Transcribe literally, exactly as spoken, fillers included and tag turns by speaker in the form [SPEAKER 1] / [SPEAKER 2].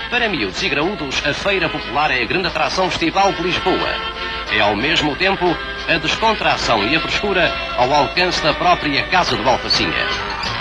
[SPEAKER 1] Para miúdos e graúdos, a Feira Popular é a grande atração estival de Lisboa. É ao mesmo tempo a descontração e a frescura ao alcance da própria Casa de Valfacinha.